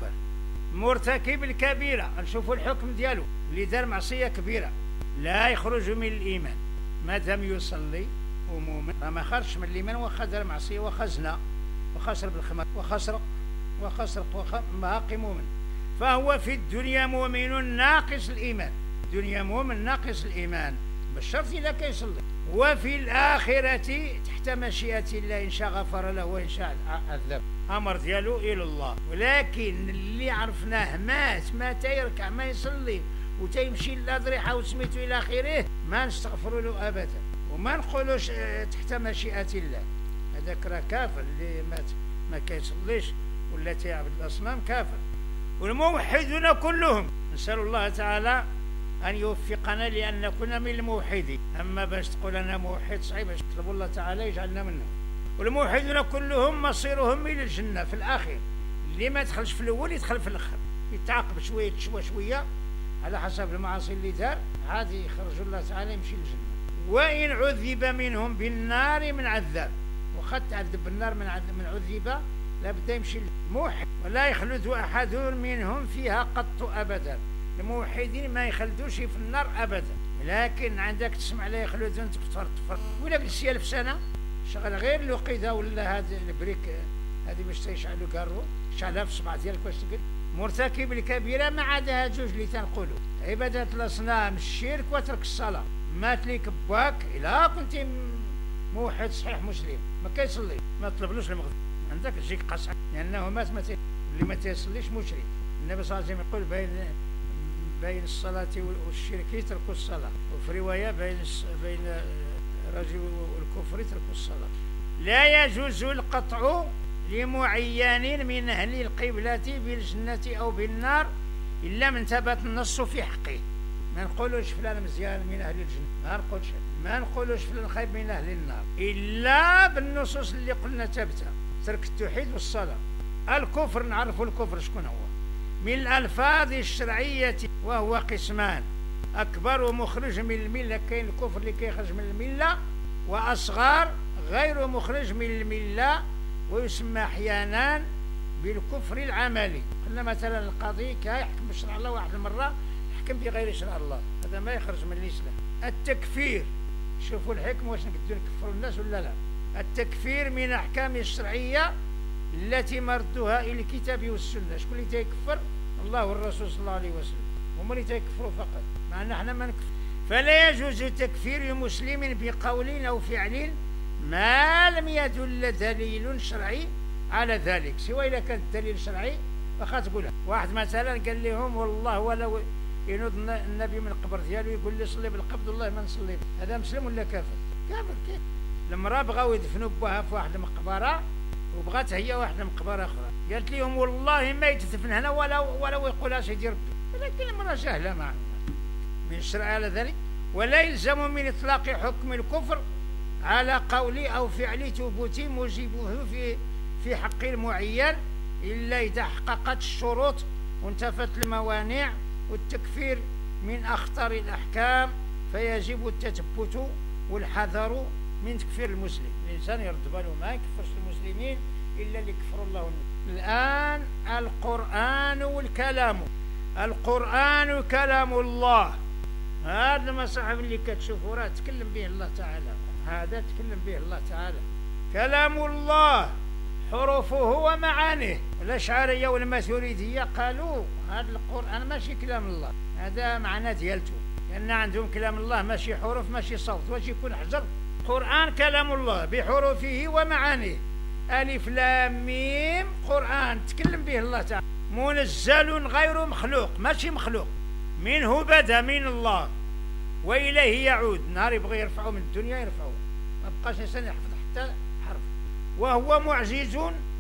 مرتكب الكبيرة، نشوفوا الحكم ديالو. اللي دار معصية كبيرة لا يخرج من الإيمان ما دام يصلي ومؤمن. راه ما خرجش من الإيمان واخا دار معصية واخا زنا واخا شرب الخمر واخا سرق واخا سرق واخا باقي مؤمن. فهو في الدنيا مؤمن ناقص الإيمان، الدنيا مؤمن ناقص الإيمان بالشرط إذا كيصلي. وفي الآخرة تحت مشيئة الله، إن شاء غفر له وإن شاء عذب. أمر ديالو إلى الله. ولكن اللي عرفناه مات ما تيركع ما يصلي وتيمشي للأضرحة وسميتو إلى آخره، ما نستغفر له أبدا وما نقولوش تحت مشيئة الله. هذاك راه كافر. اللي مات ما كيصليش ولا تيعبد الأصنام كافر. والموحدون كلهم نسأل الله تعالى أن يوفقنا لأن نكون من الموحدين. أما باش تقول أنا موحد صعيب، باش تطلب الله تعالى يجعلنا منهم. والموحدون كلهم مصيرهم إلى الجنة في الآخر. اللي ما يدخلش في الأول يدخل في الآخر، يتعاقب شوية شوية شوية على حسب المعاصي اللي دار، عادي يخرج الله تعالى يمشي للجنة. وإن عذب منهم بالنار من عذاب، وقد تعذب بالنار من عذب من عذب لابد يمشي الموحد. ولا يخلد أحد منهم فيها قط أبدا. الموحدين ما يخلدوش في النار أبدا. لكن عندك تسمع لا يخلدون تكفر تفر ولا قلت ألف سنة شغل غير الوقيدة ولا هذا البريك هذه باش تيشعلوا كارو شعلها في الصبع ديالك واش تقول. مرتكب الكبيرة ما عدا هاد جوج اللي تنقولوا، عبادة الأصنام الشرك وترك الصلاة. مات ليك باك إلا كنت موحد صحيح مسلم ما كيصلي ما طلبلوش المغفرة، عندك تجيك قصع لأنه مات ما تي... اللي ما تيصليش مشرك. النبي صلى الله عليه وسلم يقول بين بين الصلاة والشرك يتركوا الصلاة، وفي رواية بين بين الرجل والكفر يتركوا الصلاة. لا يجوز القطع لمعين من أهل القبلة بالجنة أو بالنار إلا من ثبت النص في حقه. ما نقولوش فلان مزيان من أهل الجنة، ما نقولش ما نقولوش فلان خايب من أهل النار إلا بالنصوص اللي قلنا ثابتة. ترك التوحيد والصلاة. الكفر نعرفوا الكفر شكون هو من الألفاظ الشرعية، وهو قسمان: أكبر ومخرج من الملة. كاين الكفر اللي كيخرج من الملة وأصغر غير مخرج من الملة، ويسمى أحيانا بالكفر العملي. قلنا مثلا القاضي كي يحكم بشرع الله واحد المرة يحكم بغير شرع الله، هذا ما يخرج من الإسلام. التكفير، شوفوا الحكم واش نقدروا نكفروا الناس ولا لا. التكفير من أحكام الشرعية التي مردها إلى الكتاب والسنة. شكون اللي تيكفر؟ الله والرسول صلى الله عليه وسلم، هما اللي تيكفروا فقط، مع أن احنا ما نكفر. فلا يجوز تكفير مسلم بقول أو فعل ما لم يدل دليل شرعي على ذلك، سواء إذا كان الدليل شرعي واخا تقولها. واحد مثلا قال لهم والله ولو ينوض النبي من القبر ديالو يقول لي صلي بالقبض، والله ما نصلي، هذا مسلم ولا كافر؟ كافر. كيف؟ المرأة بغاو يدفنوا بها في واحد المقبرة وبغات هي واحد المقبرة أخرى، قالت لهم والله ما يتدفن هنا ولا ولو يقولها سيدي ربي، ولكن المرأة جاهلة معه من الشرع على ذلك. ولا يلزم من إطلاق حكم الكفر على قول أو فعل ثبوت موجبه في في حق المعين إلا إذا حققت الشروط وانتفت الموانع. والتكفير من أخطر الأحكام، فيجب التثبت والحذر من تكفير المسلم. الإنسان يرد باله ما يكفرش المسلمين إلا اللي كفر الله والنبي. الآن القرآن والكلام. القرآن كلام الله، هذا المصحف اللي كتشوفوا راه تكلم به الله تعالى، هذا تكلم به الله تعالى كلام الله، حروفه ومعانيه. الأشعرية والماتريدية قالوا هذا القرآن ماشي كلام الله، هذا معنى ديالته، لأن عندهم كلام الله ماشي حروف ماشي صوت، واش يكون حجر؟ قرآن كلام الله بحروفه ومعانيه، ألف لام ميم، قرآن تكلم به الله تعالى، منزل غير مخلوق، ماشي مخلوق، منه بدا من الله وإليه يعود. نهار يبغي يرفعه من الدنيا يرفعه، ما بقاش إنسان يحفظ حتى حرف. وهو معجز،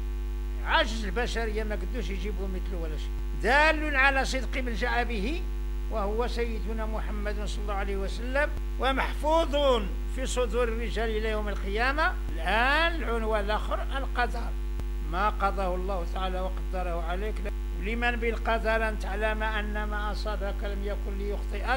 عجز البشرية ما قدوش يجيبوا مثله ولا شيء، دال على صدق من جاء به وهو سيدنا محمد صلى الله عليه وسلم، ومحفوظ في صدور الرجال إلى يوم القيامة. الآن العنوان الآخر القدر، ما قضاه الله تعالى وقدره عليك. لمن بالقدر أن تعلم أن ما أصابك لم يكن ليخطئك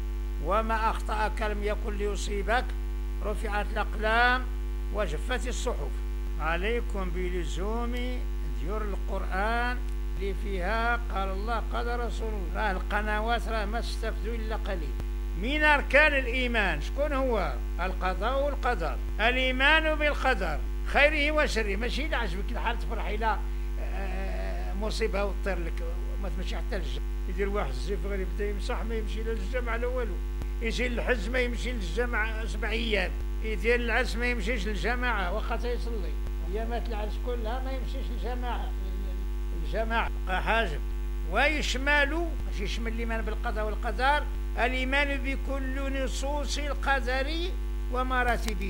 وما أخطأك لم يكن ليصيبك، رفعت الأقلام وجفت الصحف. عليكم بلزوم ديور القرآن اللي فيها قال الله قال رسول الله. راه القنوات راه ما استفدوا إلا قليل. من أركان الإيمان شكون هو؟ القضاء والقدر، الإيمان بالقدر خيره وشره، ماشي إلا عجبك الحال تفرح إلى مصيبة وتطير لك ما تمشي حتى للجامع. يدير واحد الزيف غير يبدا يمسح ما يمشي لا للجامع لا والو، يجي للحج ما يمشي للجامع سبع أيام، يدير العرس ما يمشيش للجماعة واخا تيصلي، أيامات العرس كلها ما يمشيش للجماعة الجماعة حاجب. ويشمل ماشي يشمل الإيمان بالقضاء والقدر الإيمان بكل نصوص القدر ومراتبه،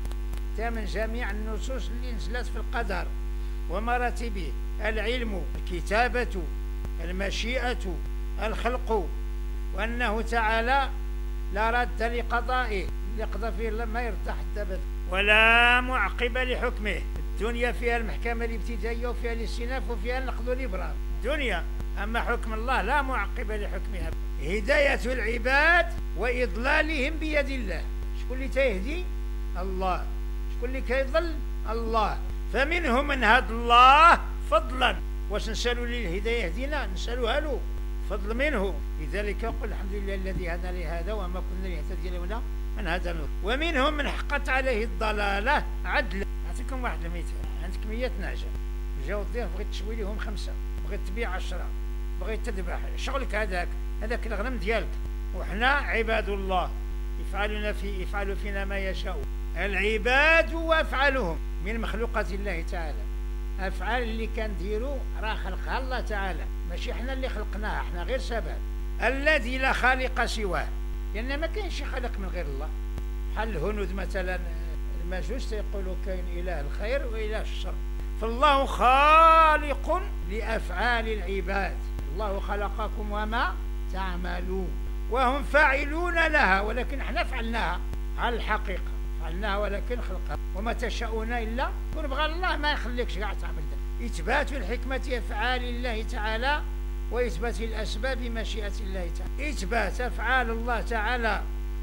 من جميع النصوص اللي نزلت في القدر ومراتبه، العلم، الكتابة، المشيئة، الخلق، وأنه تعالى لا رد لقضائه، اللي قضى فيه ما يرد حتى أبدا، ولا معقب لحكمه. الدنيا فيها المحكمة الابتدائية وفيها الاستئناف وفيها النقض والإبرام الدنيا، أما حكم الله لا معقب لحكمها. هداية العباد وإضلالهم بيد الله. شكون اللي تهدي؟ الله. شكون اللي كيضل؟ الله. فمنهم من هدى الله فضلا، واش نسالوا ليه الهداية يهدينا؟ نسالوها له فضل منه. لذلك يقول الحمد لله الذي هدانا لهذا وما كنا لنهتدي لولا من هدانا. ومنهم من حقت عليه الضلالة عدلا. نعطيكم واحد المثال، عندك مية نعجة، جاو الضيف بغيت تشوي لهم خمسة، بغيت تبيع عشرة، بغيت تذبح، شغلك هذاك هذاك الغنم ديالك، وحنا عباد الله يفعلون في يفعلوا فينا ما يشاء. العباد وافعالهم من مخلوقات الله تعالى، افعال اللي كنديروا راه خلقها الله تعالى، ماشي احنا اللي خلقناها، احنا غير سبب. الذي لا خالق سواه، لان ما كاينش خالق من غير الله. بحال الهنود مثلا المجوس يقولوا كاين اله الخير واله الشر، فالله خالق لافعال العباد، الله خلقكم وما تعملون، وهم فاعلون لها، ولكن احنا فعلناها على الحقيقه، فعلناها ولكن خلقها. وما تشاءون الا كون بغى الله ما يخليكش كاع تعمل ذلك. اثبات الحكمه افعال الله تعالى وإثبات الأسباب مشيئة الله تعالى. إثبات أفعال الله تعالى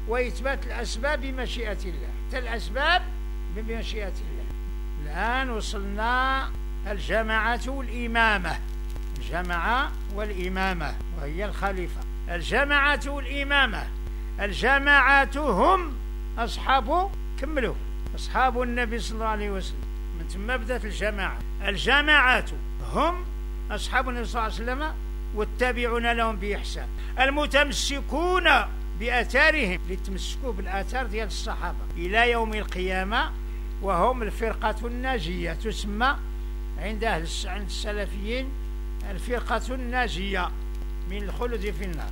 وإثبات الأسباب بمشيئة الله، حتى الأسباب بمشيئة الله. الآن وصلنا الجماعة والإمامة. الجماعة والإمامة وهي الخليفة. الجماعة والإمامة. الجماعة هم أصحاب، كملوا، أصحاب النبي صلى الله عليه وسلم، من ثم بدأت الجماعة. الجماعة هم أصحاب النبي صلى الله عليه وسلم والتابعون لهم بإحسان، المتمسكون بآثارهم، لتمسكوا بالآثار ديال الصحابة إلى يوم القيامة، وهم الفرقة الناجية، تسمى عند أهل عند السلفيين الفرقة الناجية من الخلد في النار.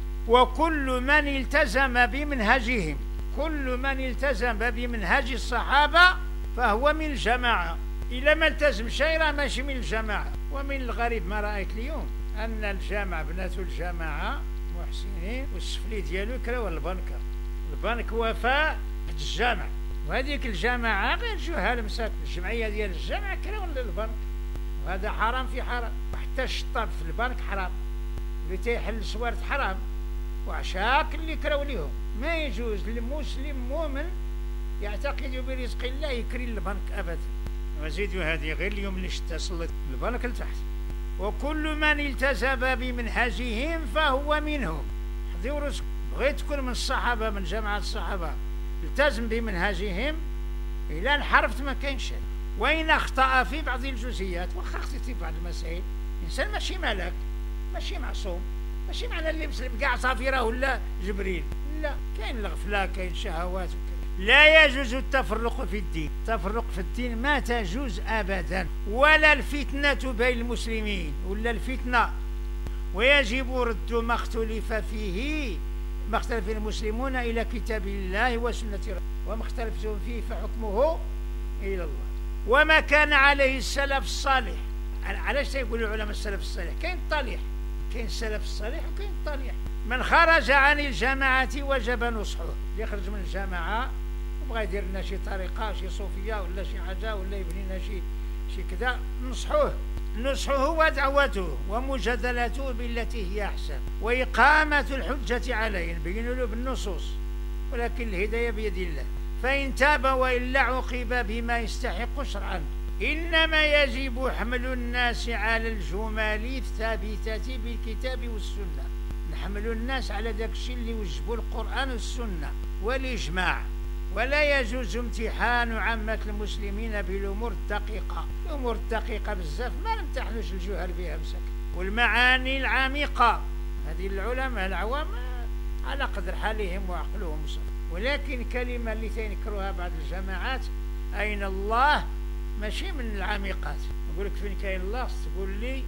وكل من التزم بمنهجهم، كل من التزم بمنهج الصحابة فهو من الجماعة. إلا ما التزم شيء راه ماشي من الجماعة. ومن الغريب ما رأيت اليوم أن الجامعة بنات الجماعة محسنين والسفلي ديالو يكراو البنكة، البنك وفاء الجامع، وهذيك الجماعة غير جهال مساكن، الجمعية ديال الجامعة كراو البنك، وهذا حرام في حرام. وحتى الشطاب في البنك حرام، اللي تيحل سوارت حرام، وعشاك اللي كراو ليهم. ما يجوز للمسلم مؤمن يعتقد برزق الله يكري البنك أبدا. وزيدوا هذه غير اليوم اللي شتا صلت البنك لتحت. وكل من التزم بمنهجهم فهو منهم. حضروا رزق، بغيت تكون من الصحابة، من جماعة الصحابة، التزم بمنهجهم إلى انحرفت ما كاين شيء. وإن أخطأ في بعض الجزئيات، واخا أخطأت في بعض المسائل، الإنسان ماشي ملك، ماشي معصوم، ماشي معنى اللي مسلم كاع صافي ولا جبريل، لا، كاين الغفلة، كاين شهوات وكذا. لا يجوز التفرق في الدين. التفرق في الدين ما تجوز أبدا، ولا الفتنة بين المسلمين، ولا الفتنة. ويجب رد ما اختلف فيه، ما اختلف المسلمون إلى كتاب الله وسنة رسوله، وما اختلفتم فيه فحكمه إلى الله. وما كان عليه السلف الصالح. علاش تيقولوا العلماء السلف الصالح؟ كاين الطليح، كاين السلف الصالح وكاين الطليح. من خرج عن الجماعة وجب نصحه. اللي يخرج من الجماعة وبغى يدير لنا شي طريقة، شي صوفية ولا شي حاجة، ولا يبني لنا شي شي كذا، نصحوه. نصحه ودعوته ومجادلته بالتي هي أحسن، وإقامة الحجة عليه، نبين له بالنصوص، ولكن الهداية بيد الله. فإن تاب وإلا عوقب بما يستحق شرعا. إنما يجب حمل الناس على الجمال الثابتة بالكتاب والسنة. نحمل الناس على داك الشيء اللي وجبوا القرآن والسنة والإجماع. ولا يجوز امتحان عامة المسلمين بالأمور الدقيقة. الأمور الدقيقة بزاف ما نمتحنوش الجهال بها مساكن. والمعاني العميقة هذه العلماء العوام على قدر حالهم وعقلهم وصف. ولكن كلمة اللي تنكروها بعض الجماعات، أين الله، ماشي من العميقات. نقول لك فين كاين الله، تقول لي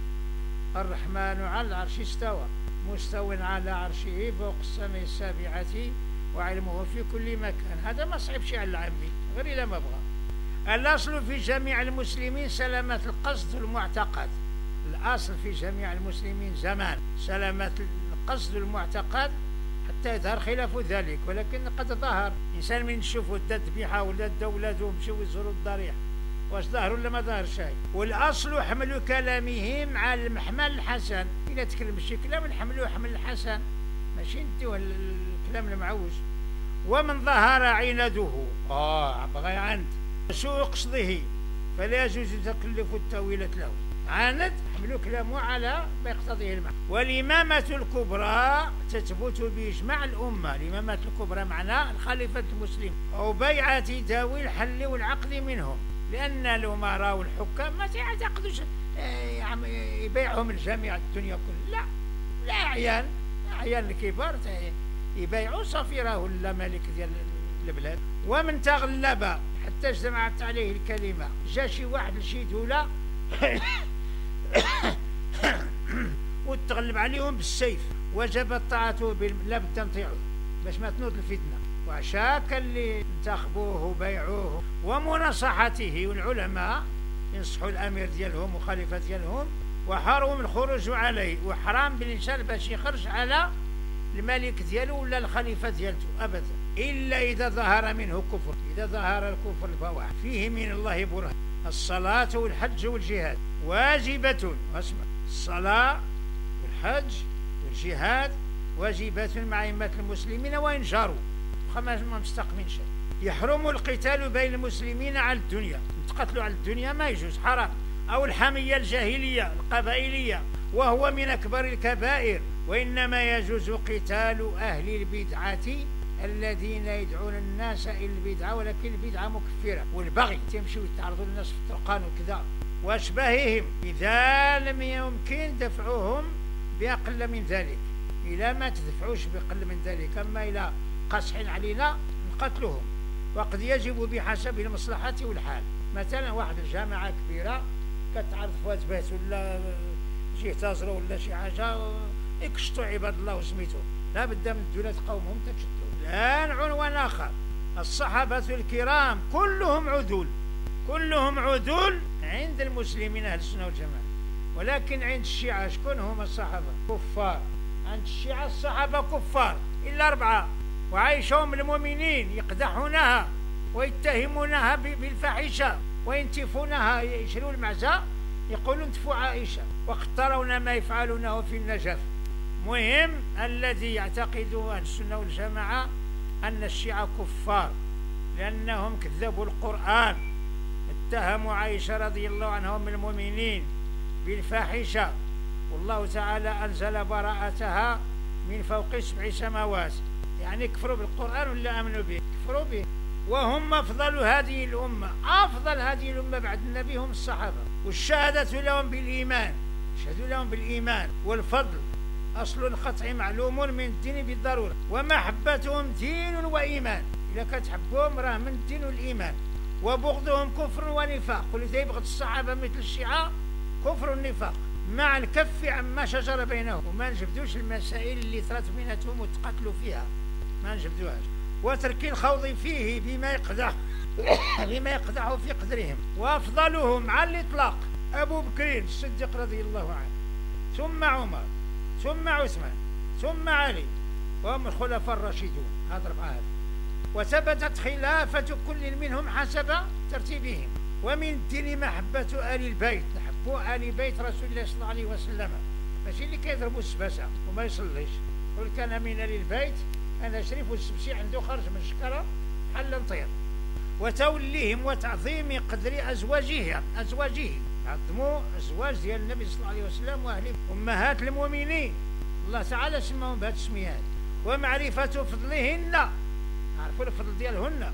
الرحمن على العرش استوى، مستو على عرشه فوق السماء السابعة وعلمه في كل مكان. هذا ما صعب شيء على العامي، غير إلا ما بغى. الأصل في جميع المسلمين سلامة القصد والمعتقد. الأصل في جميع المسلمين زمان سلامة القصد والمعتقد، حتى يظهر خلاف ذلك. ولكن قد ظهر إنسان من نشوفوا دا الذبيحة ولا دا ولادهم مشاو يزوروا الضريح، واش ظهر ولا ما ظهر شيء. والأصل حمل كلامهم على المحمل الحسن. إلا تكلم شي كلام نحملوه حمل الحسن، ماشي نديوه الكلام المعوج. ومن ظهر عنده آه بغى عند سوء قصده فلا يجوز تكلف التأويلة له. عاند حملوا كلامه على ما يقتضيه المعنى. والإمامة الكبرى تثبت بإجماع الأمة. الإمامة الكبرى معناه الخليفة المسلم أو بيعة ذوي الحل والعقد منهم، لأن الأمراء والحكام ما تعتقدوش يبيعهم الجميع الدنيا كلها، لا، لا أعيان أعيان الكبار يبيعوا صفيره ولا ملك ديال البلاد. ومن تغلب حتى اجتمعت عليه الكلمة، جا شي واحد لشي دولة وتغلب عليهم بالسيف، وجبت طاعته لا بد نطيعوه باش ما تنوض الفتنة. وعشاك اللي انتخبوه وبيعوه ومناصحته، والعلماء ينصحوا الأمير ديالهم وخليفة ديالهم، وحرم الخروج عليه، وحرام بالإنسان باش يخرج على الملك ديالو ولا الخليفة ديالته أبدا، إلا إذا ظهر منه كفر. إذا ظهر الكفر البواح فيه من الله برهان. الصلاة والحج والجهاد واجبة، اسمع، الصلاة والحج والجهاد واجبة مع أئمة المسلمين وإن جاروا. ما مستقمين شيء. يحرم القتال بين المسلمين على الدنيا، نتقتلوا على الدنيا ما يجوز، حرام. أو الحمية الجاهلية القبائلية، وهو من أكبر الكبائر. وإنما يجوز قتال أهل البدعة الذين يدعون الناس إلى البدعة، ولكن البدعة مكفرة، والبغي تمشوا يتعرضوا للناس في الطرقان وكذا وأشباههم، إذا لم يمكن دفعهم بأقل من ذلك. إذا ما تدفعوش بأقل من ذلك، أما إذا قاصحين علينا نقتلهم. وقد يجب بحسب المصلحة والحال. مثلا واحد الجامعة كبيرة كتعرض فوات بيت ولا شي تازرة ولا شي حاجة، اكشطوا عباد الله وسميتو، لا بد من الدولة تقاومهم تكشطوا. الآن عنوان آخر: الصحابة الكرام كلهم عدول، كلهم عدول عند المسلمين أهل السنة والجماعة، ولكن عند الشيعة شكون هم الصحابة؟ كفار. عند الشيعة الصحابة كفار إلا أربعة، وعايشهم المؤمنين يقدحونها ويتهمونها بالفاحشة وينتفونها، يشروا المعزة يقولون انتفوا عائشة، وقد ترون ما يفعلونه في النجف. مهم الذي يعتقد أهل السنة والجماعة أن الشيعة كفار لأنهم كذبوا القرآن، اتهموا عائشة رضي الله عنها من المؤمنين بالفاحشة، والله تعالى أنزل براءتها من فوق سبع سماوات. يعني كفروا بالقرآن ولا آمنوا به؟ كفروا به. وهم أفضل هذه الأمة، أفضل هذه الأمة بعد النبي هم الصحابة، والشهادة لهم بالإيمان، شهدوا لهم بالإيمان والفضل أصل القطع معلوم من الدين بالضرورة، ومحبتهم دين وإيمان. إذا كتحبهم راه من الدين والإيمان. وبغضهم كفر ونفاق، واللي يبغض الصحابة مثل الشيعة كفر النفاق، مع الكف عما شجر بينهم. وما نجبدوش المسائل اللي ثرت بيناتهم وتقتلوا فيها، ما نجبدوهاش. وترك الخوض فيه بما يقدح بما يقدح في قدرهم. وأفضلهم على الإطلاق أبو بكر الصديق رضي الله عنه، ثم عمر، ثم عثمان، ثم علي، وهم الخلفاء الراشدون. هذا أربعة. وثبتت خلافة كل منهم حسب ترتيبهم. ومن الدين محبة آل البيت، نحبوا آل بيت رسول الله صلى الله عليه وسلم، ماشي اللي كيضربوا السباسة وما يصليش. قل كان من آل البيت أنا شريف والسبسي عنده خرج من الشكرة حل نطير. وتوليهم وتعظيم قدر أزواجهم، أزواجهم عظموا أزواج ديال النبي صلى الله عليه وسلم وأهل أمهات المؤمنين، الله تعالى سماهم بهذه السميات. ومعرفة فضلهن، عرفوا الفضل ديالهن.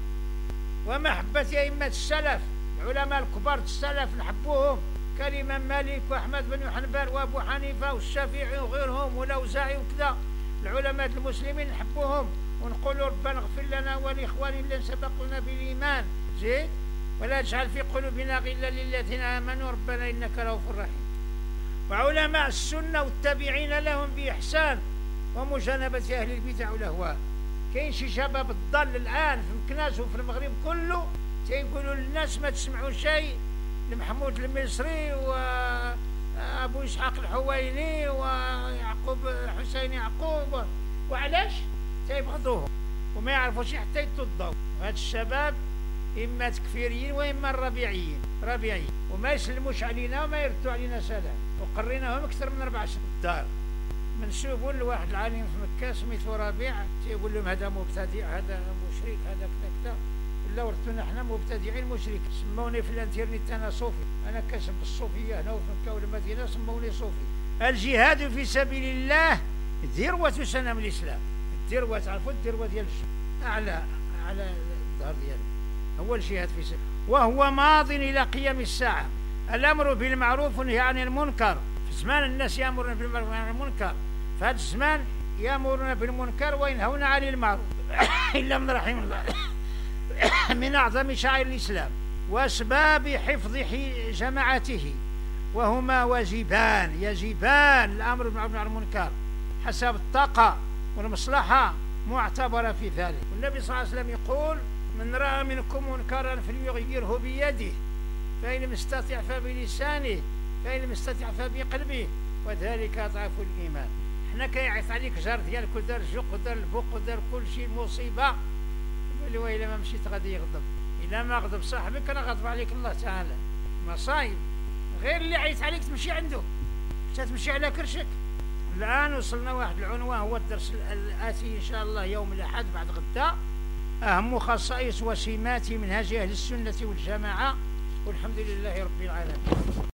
ومحبة أئمة السلف، العلماء الكبار السلف نحبوهم، كالإمام مالك وأحمد بن حنبل وأبو حنيفة والشافعي وغيرهم والأوزاعي وكذا. العلماء المسلمين نحبوهم ونقولوا ربنا اغفر لنا ولإخواننا الذين سبقونا بالإيمان، زين، ولا تجعل في قلوبنا غلا للذين آمنوا ربنا إنك رؤوف رحيم. وعلماء السنة والتابعين لهم بإحسان، ومجانبة أهل البدع والأهواء. كاين شي شباب الضال الآن في مكناس وفي المغرب كله تيقولوا للناس ما تسمعوا شيء لمحمود المصري وأبو إسحاق الحويني ويعقوب حسين يعقوب، وعلاش؟ تيبغضوهم وما يعرفوش حتى يتوضوا. هاد الشباب إما تكفيريين وإما الربيعيين، ربيعيين، وما يسلموش علينا وما يردوا علينا سلام، وقريناهم أكثر من أربع سنين الدار. منسوبوا لواحد العالم في مكة سميتو ربيع، تيقول لهم هذا مبتدع، هذا مشرك، هذا كذا كذا، ولا ورثونا حنا مبتدعين مشرك. سموني في الانترنت أنا صوفي، أنا كسب الصوفية هنا وفي مكة والمدينة سموني صوفي. الجهاد في سبيل الله ذروة سنام الإسلام، الذروة تعرفوا الذروة ديال الجبل، أعلى أعلى الظهر ديالو هو الجهاد في سبيل، وهو ماض إلى قيام الساعة. الأمر بالمعروف والنهي عن المنكر، في زمان الناس يأمرون بالمعروف والنهي عن المنكر، في هذا الزمان يأمرون بالمنكر وينهون عن المعروف إلا من رحم الله من أعظم شعائر الإسلام وأسباب حفظ جماعته، وهما واجبان يجبان. الأمر بالمعروف والنهي عن المنكر حسب الطاقة والمصلحة معتبرة في ذلك. والنبي صلى الله عليه وسلم يقول: من رأى منكم منكرا فليغيره بيده، فإن لم يستطع فبلسانه، فإن لم يستطع فبقلبه، وذلك أضعف الإيمان. حنا كيعيط عليك جار ديالك ودار الجوق ودار البوق ودار كل شيء مصيبة، يقول لي وإلا ما مشيت غادي يغضب. إلا ما غضب صاحبك راه غضب عليك الله تعالى. مصايب. غير اللي عيط عليك تمشي عنده، تمشي على كرشك. الآن وصلنا واحد العنوان، هو الدرس الآتي إن شاء الله يوم الأحد بعد غدا، أهم خصائص وسمات منهج أهل السنة والجماعة، والحمد لله رب العالمين.